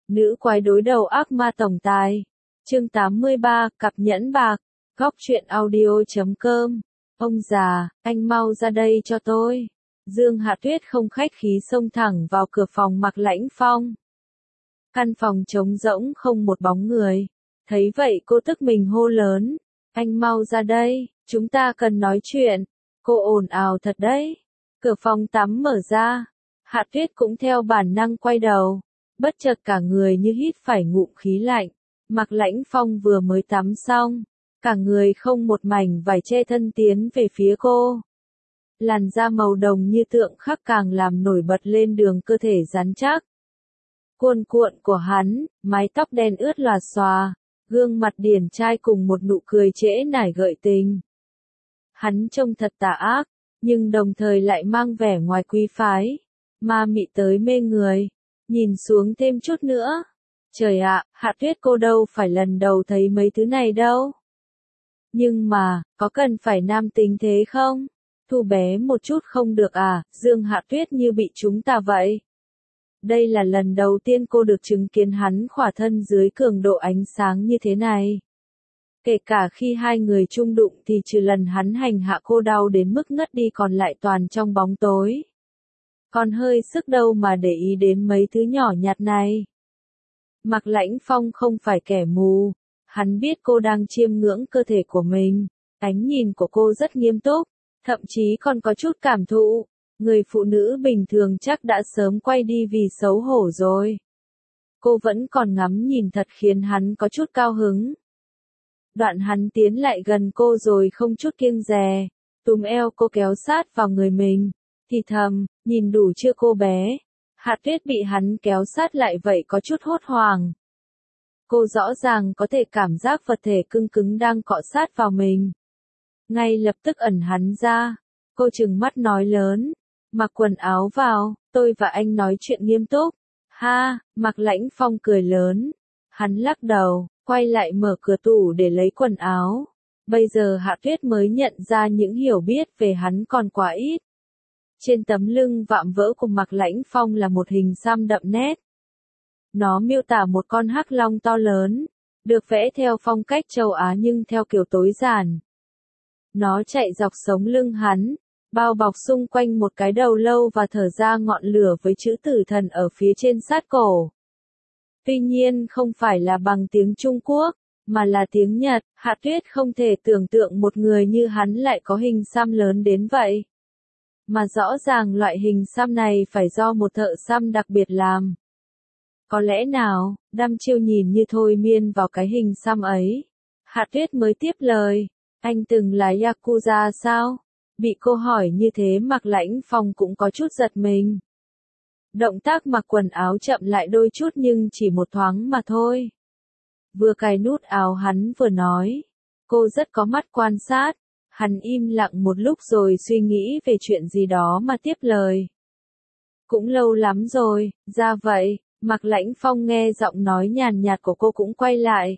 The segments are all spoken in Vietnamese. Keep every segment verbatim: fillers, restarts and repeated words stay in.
Nữ quái đối đầu ác ma tổng tài. Chương tám mươi ba, cặp nhẫn bạc. Góc truyện audio chấm com. Ông già, anh mau ra đây cho tôi. Dương Hạ Tuyết không khách khí xông thẳng vào cửa phòng Mạc Lãnh Phong. Căn phòng trống rỗng không một bóng người. Thấy vậy cô tức mình hô lớn. Anh mau ra đây, chúng ta cần nói chuyện. Cô ồn ào thật đấy. Cửa phòng tắm mở ra. Hạ Tuyết cũng theo bản năng quay đầu. Bất chợt cả người như hít phải ngụm khí lạnh. Mạc Lãnh Phong vừa mới tắm xong. Cả người không một mảnh vải che thân tiến về phía cô. Làn da màu đồng như tượng khắc càng làm nổi bật lên đường cơ thể rắn chắc. Cuồn cuộn của hắn, mái tóc đen ướt lòa xòa, gương mặt điển trai cùng một nụ cười trễ nải gợi tình. Hắn trông thật tà ác, nhưng đồng thời lại mang vẻ ngoài quý phái, ma mị tới mê người. Nhìn xuống thêm chút nữa. Trời ạ, Hạ Tuyết cô đâu phải lần đầu thấy mấy thứ này đâu. Nhưng mà, có cần phải nam tính thế không? Thu bé một chút không được à, Dương Hạ Tuyết như bị chúng ta vậy. Đây là lần đầu tiên cô được chứng kiến hắn khỏa thân dưới cường độ ánh sáng như thế này. Kể cả khi hai người chung đụng thì trừ lần hắn hành hạ cô đau đến mức ngất đi còn lại toàn trong bóng tối. Còn hơi sức đâu mà để ý đến mấy thứ nhỏ nhặt này. Mạc Lãnh Phong không phải kẻ mù. Hắn biết cô đang chiêm ngưỡng cơ thể của mình. Ánh nhìn của cô rất nghiêm túc. Thậm chí còn có chút cảm thụ. Người phụ nữ bình thường chắc đã sớm quay đi vì xấu hổ rồi. Cô vẫn còn ngắm nhìn thật khiến hắn có chút cao hứng. Đoạn hắn tiến lại gần cô rồi không chút kiêng dè. Túm eo cô kéo sát vào người mình. Thì thầm, nhìn đủ chưa cô bé? Hạ Tuyết bị hắn kéo sát lại vậy có chút hốt hoảng. Cô rõ ràng có thể cảm giác vật thể cứng cứng đang cọ sát vào mình. Ngay lập tức ẩn hắn ra. Cô trừng mắt nói lớn. Mặc quần áo vào, tôi và anh nói chuyện nghiêm túc. Ha, Mạc Lãnh Phong cười lớn. Hắn lắc đầu, quay lại mở cửa tủ để lấy quần áo. Bây giờ Hạ Tuyết mới nhận ra những hiểu biết về hắn còn quá ít. Trên tấm lưng vạm vỡ của Mạc Lãnh Phong là một hình xăm đậm nét. Nó miêu tả một con hắc long to lớn, được vẽ theo phong cách châu Á nhưng theo kiểu tối giản. Nó chạy dọc sống lưng hắn, bao bọc xung quanh một cái đầu lâu và thở ra ngọn lửa với chữ tử thần ở phía trên sát cổ. Tuy nhiên không phải là bằng tiếng Trung Quốc, mà là tiếng Nhật. Hạ Tuyết không thể tưởng tượng một người như hắn lại có hình xăm lớn đến vậy. Mà rõ ràng loại hình xăm này phải do một thợ xăm đặc biệt làm. Có lẽ nào, đăm chiêu nhìn như thôi miên vào cái hình xăm ấy. Hạ Tuyết mới tiếp lời, anh từng là Yakuza sao? Bị cô hỏi như thế Mạc Lãnh Phong cũng có chút giật mình. Động tác mặc quần áo chậm lại đôi chút nhưng chỉ một thoáng mà thôi. Vừa cài nút áo hắn vừa nói. Cô rất có mắt quan sát. Hắn im lặng một lúc rồi suy nghĩ về chuyện gì đó mà tiếp lời. Cũng lâu lắm rồi, ra vậy. Mạc Lãnh Phong nghe giọng nói nhàn nhạt của cô cũng quay lại.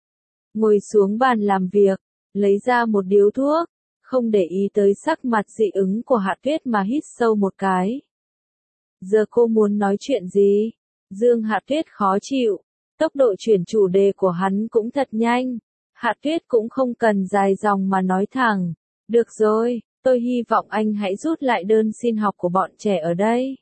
Ngồi xuống bàn làm việc, lấy ra một điếu thuốc, không để ý tới sắc mặt dị ứng của Hạ Tuyết mà hít sâu một cái. Giờ cô muốn nói chuyện gì? Dương Hạ Tuyết khó chịu, tốc độ chuyển chủ đề của hắn cũng thật nhanh. Hạ Tuyết cũng không cần dài dòng mà nói thẳng. Được rồi, tôi hy vọng anh hãy rút lại đơn xin học của bọn trẻ ở đây.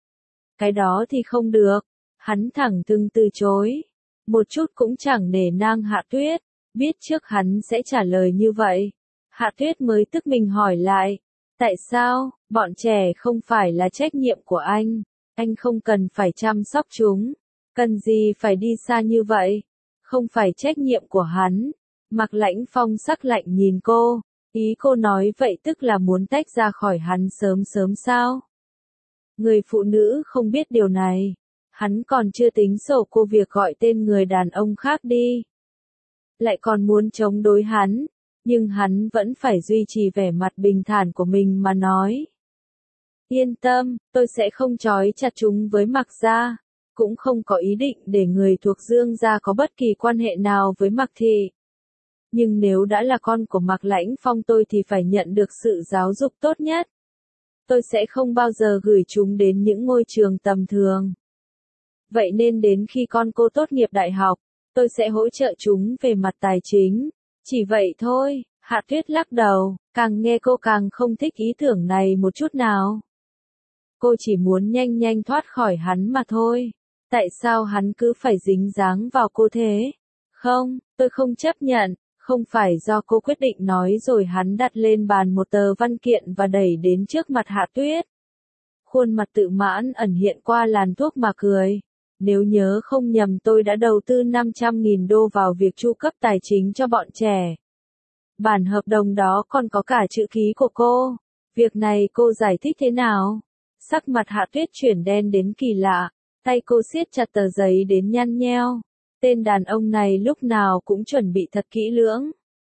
Cái đó thì không được. Hắn thẳng thừng từ chối. Một chút cũng chẳng nể nang Hạ Tuyết. Biết trước hắn sẽ trả lời như vậy. Hạ Tuyết mới tức mình hỏi lại. Tại sao, bọn trẻ không phải là trách nhiệm của anh. Anh không cần phải chăm sóc chúng. Cần gì phải đi xa như vậy. Không phải trách nhiệm của hắn. Mạc Lãnh Phong sắc lạnh nhìn cô. Ý cô nói vậy tức là muốn tách ra khỏi hắn sớm sớm sao? Người phụ nữ không biết điều này. Hắn còn chưa tính sổ cô việc gọi tên người đàn ông khác đi. Lại còn muốn chống đối hắn. Nhưng hắn vẫn phải duy trì vẻ mặt bình thản của mình mà nói. Yên tâm, tôi sẽ không trói chặt chúng với Mạc gia. Cũng không có ý định để người thuộc Dương gia có bất kỳ quan hệ nào với Mạc thị. Nhưng nếu đã là con của Mạc Lãnh Phong tôi thì phải nhận được sự giáo dục tốt nhất. Tôi sẽ không bao giờ gửi chúng đến những ngôi trường tầm thường. Vậy nên đến khi con cô tốt nghiệp đại học, tôi sẽ hỗ trợ chúng về mặt tài chính. Chỉ vậy thôi, Hạ Tuyết lắc đầu, càng nghe cô càng không thích ý tưởng này một chút nào. Cô chỉ muốn nhanh nhanh thoát khỏi hắn mà thôi. Tại sao hắn cứ phải dính dáng vào cô thế? Không, tôi không chấp nhận, không phải do cô quyết định nói rồi hắn đặt lên bàn một tờ văn kiện và đẩy đến trước mặt Hạ Tuyết. Khuôn mặt tự mãn ẩn hiện qua làn thuốc mà cười. Nếu nhớ không nhầm tôi đã đầu tư năm trăm nghìn đô vào việc chu cấp tài chính cho bọn trẻ. Bản hợp đồng đó còn có cả chữ ký của cô. Việc này cô giải thích thế nào? Sắc mặt Hạ Tuyết chuyển đen đến kỳ lạ, tay cô siết chặt tờ giấy đến nhăn nheo. Tên đàn ông này lúc nào cũng chuẩn bị thật kỹ lưỡng.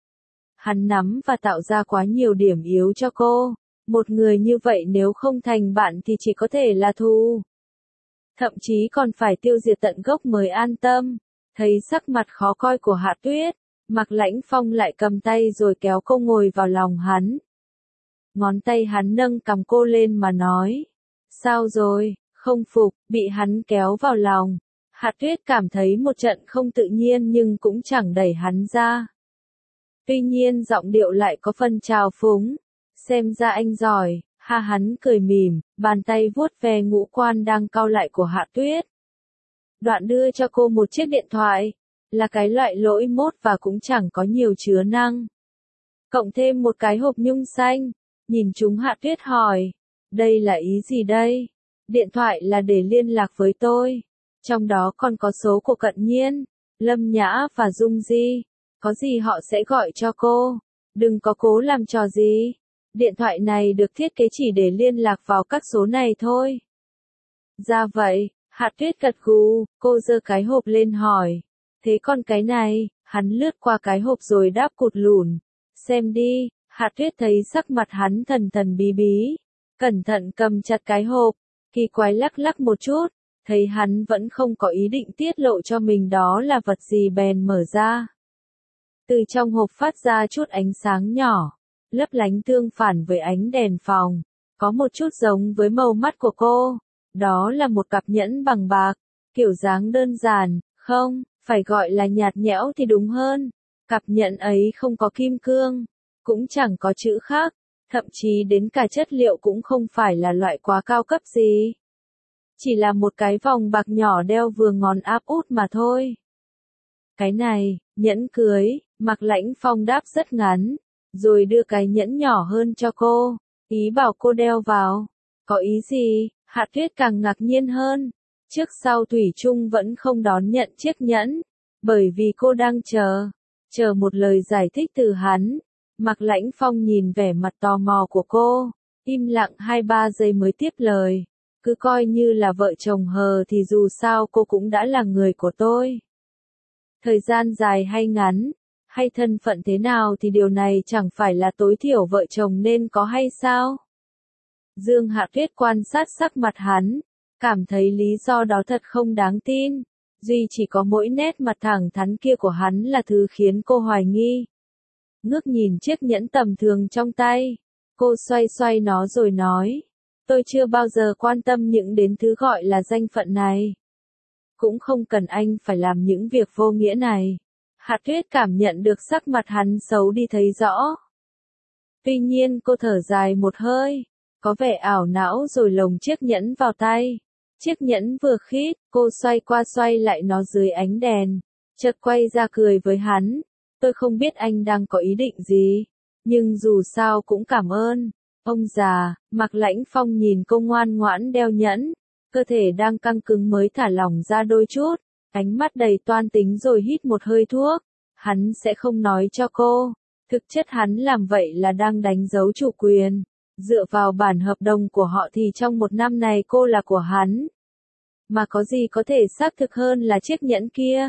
Hắn nắm và tạo ra quá nhiều điểm yếu cho cô. Một người như vậy nếu không thành bạn thì chỉ có thể là thù. Thậm chí còn phải tiêu diệt tận gốc mới an tâm. Thấy sắc mặt khó coi của Hạ Tuyết, Mạc Lãnh Phong lại cầm tay rồi kéo cô ngồi vào lòng hắn. Ngón tay hắn nâng cằm cô lên mà nói. Sao rồi, không phục, bị hắn kéo vào lòng. Hạ Tuyết cảm thấy một trận không tự nhiên nhưng cũng chẳng đẩy hắn ra. Tuy nhiên giọng điệu lại có phần trào phúng. Xem ra anh giỏi, ha hắn cười mỉm, bàn tay vuốt ve ngũ quan đang cau lại của Hạ Tuyết. Đoạn đưa cho cô một chiếc điện thoại, là cái loại lỗi mốt và cũng chẳng có nhiều chứa năng. Cộng thêm một cái hộp nhung xanh, nhìn chúng Hạ Tuyết hỏi, đây là ý gì đây? Điện thoại là để liên lạc với tôi, trong đó còn có số của Cận Nhiên, Lâm Nhã và Dung Di, có gì họ sẽ gọi cho cô, đừng có cố làm trò gì. Điện thoại này được thiết kế chỉ để liên lạc vào các số này thôi. Ra vậy, Hạ Tuyết gật gù, cô giơ cái hộp lên hỏi. Thế còn cái này, hắn lướt qua cái hộp rồi đáp cụt lủn. Xem đi, Hạ Tuyết thấy sắc mặt hắn thần thần bí bí. Cẩn thận cầm chặt cái hộp, kỳ quái lắc lắc một chút, thấy hắn vẫn không có ý định tiết lộ cho mình đó là vật gì bèn mở ra. Từ trong hộp phát ra chút ánh sáng nhỏ, lấp lánh tương phản với ánh đèn phòng, có một chút giống với màu mắt của cô. Đó là một cặp nhẫn bằng bạc, kiểu dáng đơn giản, không, phải gọi là nhạt nhẽo thì đúng hơn. Cặp nhẫn ấy không có kim cương, cũng chẳng có chữ khác, thậm chí đến cả chất liệu cũng không phải là loại quá cao cấp gì. Chỉ là một cái vòng bạc nhỏ đeo vừa ngón áp út mà thôi. Cái này, nhẫn cưới, Mạc Lãnh Phong đáp rất ngắn, rồi đưa cái nhẫn nhỏ hơn cho cô, ý bảo cô đeo vào. Có ý gì? Hạ Tuyết càng ngạc nhiên hơn. Trước sau thủy chung vẫn không đón nhận chiếc nhẫn, bởi vì cô đang chờ, chờ một lời giải thích từ hắn. Mạc Lãnh Phong nhìn vẻ mặt tò mò của cô, im lặng hai ba giây mới tiếp lời. Cứ coi như là vợ chồng hờ thì dù sao cô cũng đã là người của tôi. Thời gian dài hay ngắn, hay thân phận thế nào thì điều này chẳng phải là tối thiểu vợ chồng nên có hay sao? Dương Hạ Tuyết quan sát sắc mặt hắn, cảm thấy lý do đó thật không đáng tin. Duy chỉ có mỗi nét mặt thẳng thắn kia của hắn là thứ khiến cô hoài nghi. Ngước nhìn chiếc nhẫn tầm thường trong tay, cô xoay xoay nó rồi nói. Tôi chưa bao giờ quan tâm những đến thứ gọi là danh phận này. Cũng không cần anh phải làm những việc vô nghĩa này. Hạ Tuyết cảm nhận được sắc mặt hắn xấu đi thấy rõ. Tuy nhiên cô thở dài một hơi, có vẻ ảo não rồi lồng chiếc nhẫn vào tay. Chiếc nhẫn vừa khít, cô xoay qua xoay lại nó dưới ánh đèn, chợt quay ra cười với hắn. Tôi không biết anh đang có ý định gì, nhưng dù sao cũng cảm ơn. Ông già, Mạc Lãnh Phong nhìn cô ngoan ngoãn đeo nhẫn, cơ thể đang căng cứng mới thả lỏng ra đôi chút, ánh mắt đầy toan tính rồi hít một hơi thuốc. Hắn sẽ không nói cho cô, thực chất hắn làm vậy là đang đánh dấu chủ quyền. Dựa vào bản hợp đồng của họ thì trong một năm này cô là của hắn. Mà có gì có thể xác thực hơn là chiếc nhẫn kia.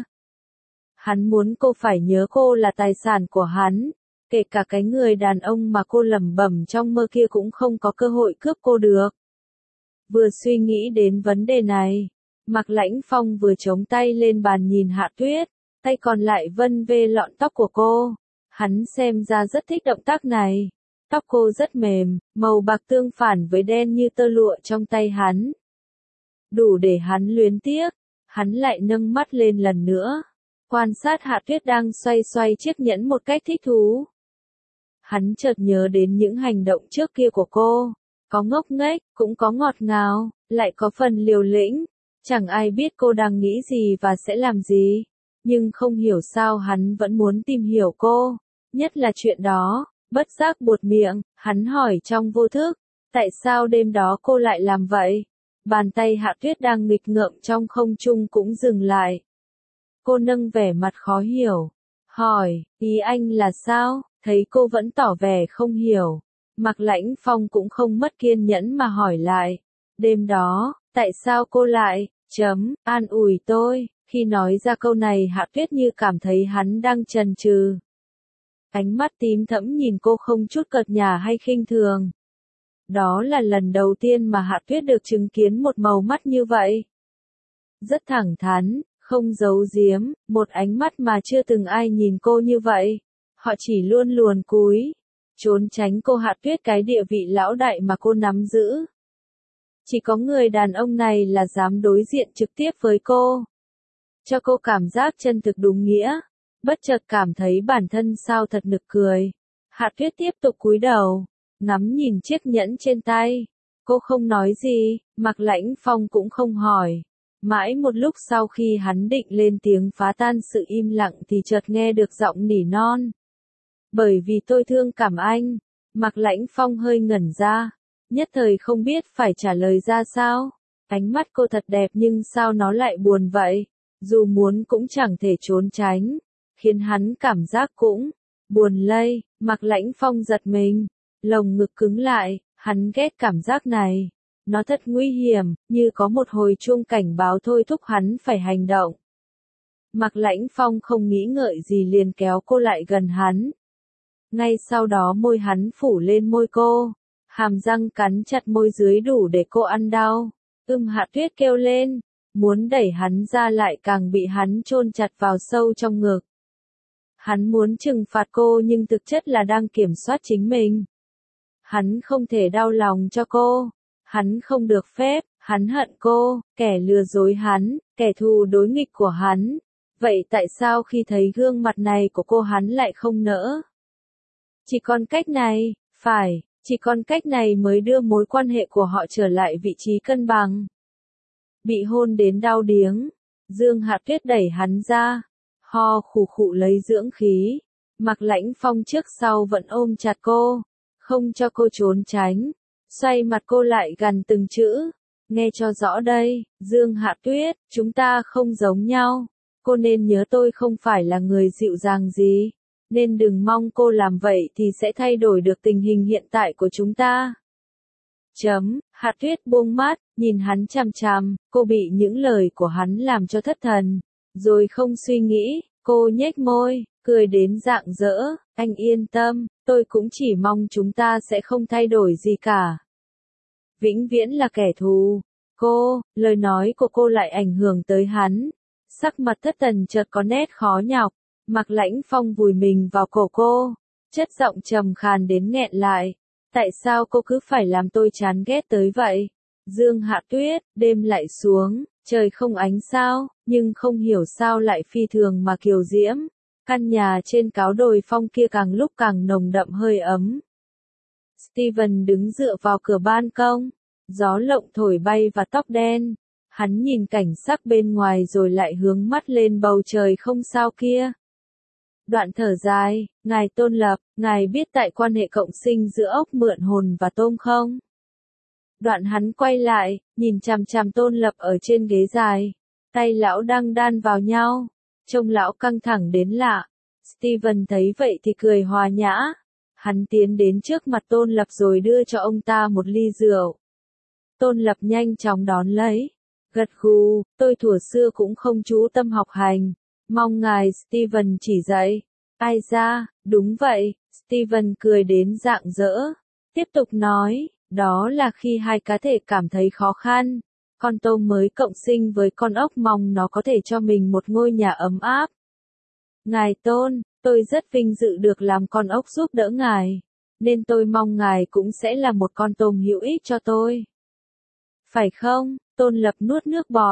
Hắn muốn cô phải nhớ cô là tài sản của hắn. Kể cả cái người đàn ông mà cô lẩm bẩm trong mơ kia cũng không có cơ hội cướp cô được. Vừa suy nghĩ đến vấn đề này, Mạc Lãnh Phong vừa chống tay lên bàn nhìn Hạ Tuyết, tay còn lại vân vê lọn tóc của cô. Hắn xem ra rất thích động tác này. Tóc cô rất mềm, màu bạc tương phản với đen như tơ lụa trong tay hắn. Đủ để hắn luyến tiếc, Hắn lại nâng mắt lên lần nữa, quan sát Hạ Tuyết đang xoay xoay chiếc nhẫn một cách thích thú. Hắn chợt nhớ đến những hành động trước kia của cô, có ngốc nghếch, cũng có ngọt ngào, lại có phần liều lĩnh. Chẳng ai biết cô đang nghĩ gì và sẽ làm gì, nhưng không hiểu sao hắn vẫn muốn tìm hiểu cô, nhất là chuyện đó. Bất giác buột miệng, hắn hỏi trong vô thức, tại sao đêm đó cô lại làm vậy? Bàn tay Hạ Tuyết đang nghịch ngợm trong không trung cũng dừng lại. Cô nâng vẻ mặt khó hiểu, hỏi, ý anh là sao? Thấy cô vẫn tỏ vẻ không hiểu, Mạc Lãnh Phong cũng không mất kiên nhẫn mà hỏi lại, đêm đó, tại sao cô lại, chấm, an ủi tôi? Khi nói ra câu này Hạ Tuyết như cảm thấy hắn đang chần chừ. Ánh mắt tím thẫm nhìn cô không chút cợt nhả hay khinh thường. Đó là lần đầu tiên mà Hạ Tuyết được chứng kiến một màu mắt như vậy. Rất thẳng thắn, không giấu giếm, một ánh mắt mà chưa từng ai nhìn cô như vậy. Họ chỉ luôn luồn cúi, trốn tránh cô. Hạ Tuyết cái địa vị lão đại mà cô nắm giữ. Chỉ có người đàn ông này là dám đối diện trực tiếp với cô. Cho cô cảm giác chân thực đúng nghĩa. Bất chợt cảm thấy bản thân sao thật nực cười. Hạ Tuyết tiếp tục cúi đầu, ngắm nhìn chiếc nhẫn trên tay. Cô không nói gì, Mạc Lãnh Phong cũng không hỏi. Mãi một lúc sau khi hắn định lên tiếng phá tan sự im lặng thì chợt nghe được giọng nỉ non. Bởi vì tôi thương cảm anh. Mạc Lãnh Phong hơi ngẩn ra, nhất thời không biết phải trả lời ra sao. Ánh mắt cô thật đẹp nhưng sao nó lại buồn vậy? Dù muốn cũng chẳng thể trốn tránh, khiến hắn cảm giác cũng buồn lây. Mạc Lãnh Phong giật mình, lồng ngực cứng lại, hắn ghét cảm giác này. Nó thật nguy hiểm, như có một hồi chuông cảnh báo thôi thúc hắn phải hành động. Mạc Lãnh Phong không nghĩ ngợi gì liền kéo cô lại gần hắn. Ngay sau đó môi hắn phủ lên môi cô, hàm răng cắn chặt môi dưới đủ để cô ăn đau. Ưm, Hạ Tuyết kêu lên, muốn đẩy hắn ra lại càng bị hắn chôn chặt vào sâu trong ngực. Hắn muốn trừng phạt cô nhưng thực chất là đang kiểm soát chính mình. Hắn không thể đau lòng cho cô. Hắn không được phép, hắn hận cô, kẻ lừa dối hắn, kẻ thù đối nghịch của hắn. Vậy tại sao khi thấy gương mặt này của cô hắn lại không nỡ? Chỉ còn cách này, phải, chỉ còn cách này mới đưa mối quan hệ của họ trở lại vị trí cân bằng. Bị hôn đến đau điếng, Dương Hạ Tuyết đẩy hắn ra, ho khủ khụ lấy dưỡng khí. Mạc Lãnh Phong trước sau vẫn ôm chặt cô, không cho cô trốn tránh. Xoay mặt cô lại gần từng chữ, nghe cho rõ đây, Dương Hạ Tuyết, chúng ta không giống nhau. Cô nên nhớ tôi không phải là người dịu dàng gì, nên đừng mong cô làm vậy thì sẽ thay đổi được tình hình hiện tại của chúng ta. Chấm, Hạ Tuyết buông mắt, nhìn hắn chằm chằm, cô bị những lời của hắn làm cho thất thần, rồi không suy nghĩ, cô nhếch môi, cười đến rạng rỡ, anh yên tâm, tôi cũng chỉ mong chúng ta sẽ không thay đổi gì cả. Vĩnh viễn là kẻ thù. Cô, lời nói của cô lại ảnh hưởng tới hắn. Sắc mặt thất thần chợt có nét khó nhọc. Mạc Lãnh Phong vùi mình vào cổ cô, chất giọng trầm khàn đến nghẹn lại. Tại sao cô cứ phải làm tôi chán ghét tới vậy? Dương Hạ Tuyết, đêm lại xuống, trời không ánh sao, nhưng không hiểu sao lại phi thường mà kiều diễm. Căn nhà trên cáo đồi phong kia càng lúc càng nồng đậm hơi ấm. Steven đứng dựa vào cửa ban công, gió lộng thổi bay và tóc đen. Hắn nhìn cảnh sắc bên ngoài rồi lại hướng mắt lên bầu trời không sao kia. Đoạn thở dài, ngài Tôn Lập, ngài biết tại quan hệ cộng sinh giữa ốc mượn hồn và tôm không? Đoạn hắn quay lại, nhìn chằm chằm Tôn Lập ở trên ghế dài. Tay lão đang đan vào nhau, trông lão căng thẳng đến lạ. Steven thấy vậy thì cười hòa nhã. Hắn tiến đến trước mặt Tôn Lập rồi đưa cho ông ta một ly rượu. Tôn Lập nhanh chóng đón lấy. Gật gù, tôi thuở xưa cũng không chú tâm học hành. Mong ngài Steven chỉ dạy. Ai ra, đúng vậy, Steven cười đến rạng rỡ. Tiếp tục nói, đó là khi hai cá thể cảm thấy khó khăn. Con tôm mới cộng sinh với con ốc mong nó có thể cho mình một ngôi nhà ấm áp. Ngài Tôn, tôi rất vinh dự được làm con ốc giúp đỡ ngài, nên tôi mong ngài cũng sẽ là một con tôm hữu ích cho tôi. Phải không? Tôn Lập nuốt nước bọt.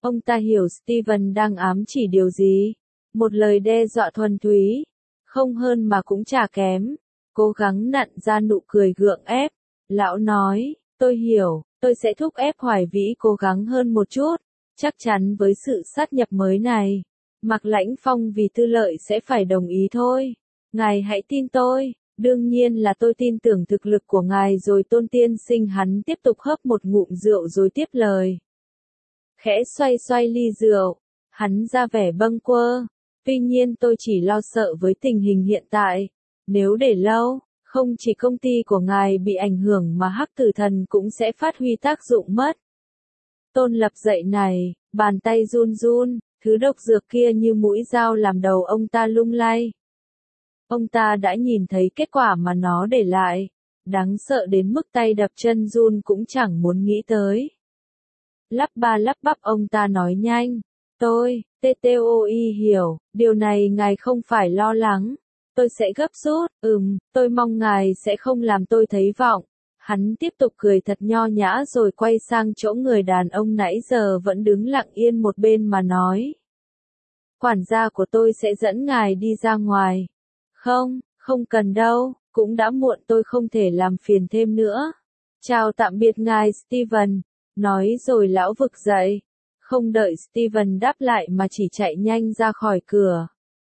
Ông ta hiểu Steven đang ám chỉ điều gì. Một lời đe dọa thuần túy, không hơn mà cũng chả kém. Cố gắng nặn ra nụ cười gượng ép. Lão nói, tôi hiểu, tôi sẽ thúc ép Hoài Vĩ cố gắng hơn một chút. Chắc chắn với sự sát nhập mới này, Mạc Lãnh Phong vì tư lợi sẽ phải đồng ý thôi. Ngài hãy tin tôi, đương nhiên là tôi tin tưởng thực lực của ngài rồi. Tôn Tiên Sinh hắn tiếp tục hớp một ngụm rượu rồi tiếp lời. Khẽ xoay xoay ly rượu, hắn ra vẻ bâng quơ. Tuy nhiên tôi chỉ lo sợ với tình hình hiện tại. Nếu để lâu, không chỉ công ty của ngài bị ảnh hưởng mà Hắc Tử Thần cũng sẽ phát huy tác dụng mất. Tôn Lập dậy này, bàn tay run run, thứ độc dược kia như mũi dao làm đầu ông ta lung lay. Ông ta đã nhìn thấy kết quả mà nó để lại, đáng sợ đến mức tay đập chân run cũng chẳng muốn nghĩ tới. Lắp ba lắp bắp ông ta nói nhanh, tôi, tê tê o i hiểu, điều này ngài không phải lo lắng, tôi sẽ gấp rút, ừm, tôi mong ngài sẽ không làm tôi thấy vọng. Hắn tiếp tục cười thật nho nhã rồi quay sang chỗ người đàn ông nãy giờ vẫn đứng lặng yên một bên mà nói. Quản gia của tôi sẽ dẫn ngài đi ra ngoài. Không, không cần đâu, cũng đã muộn tôi không thể làm phiền thêm nữa. Chào tạm biệt ngài Steven, nói rồi lão vực dậy. Không đợi Steven đáp lại mà chỉ chạy nhanh ra khỏi cửa.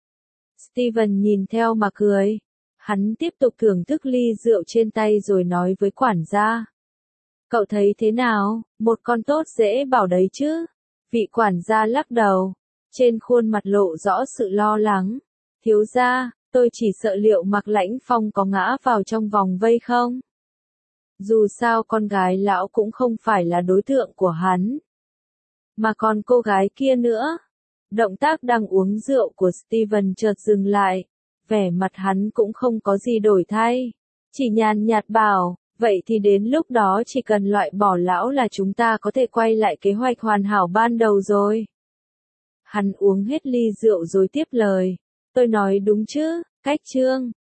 Steven nhìn theo mà cười. Hắn tiếp tục thưởng thức ly rượu trên tay rồi nói với quản gia. Cậu thấy thế nào, một con tốt dễ bảo đấy chứ? Vị quản gia lắc đầu, trên khuôn mặt lộ rõ sự lo lắng. Thiếu gia, tôi chỉ sợ liệu Mạc Lãnh Phong có ngã vào trong vòng vây không? Dù sao con gái lão cũng không phải là đối tượng của hắn. Mà còn cô gái kia nữa. Động tác đang uống rượu của Steven chợt dừng lại. Vẻ mặt hắn cũng không có gì đổi thay. Chỉ nhàn nhạt bảo, vậy thì đến lúc đó chỉ cần loại bỏ lão là chúng ta có thể quay lại kế hoạch hoàn hảo ban đầu rồi. Hắn uống hết ly rượu rồi tiếp lời. Tôi nói đúng chứ, cách chương.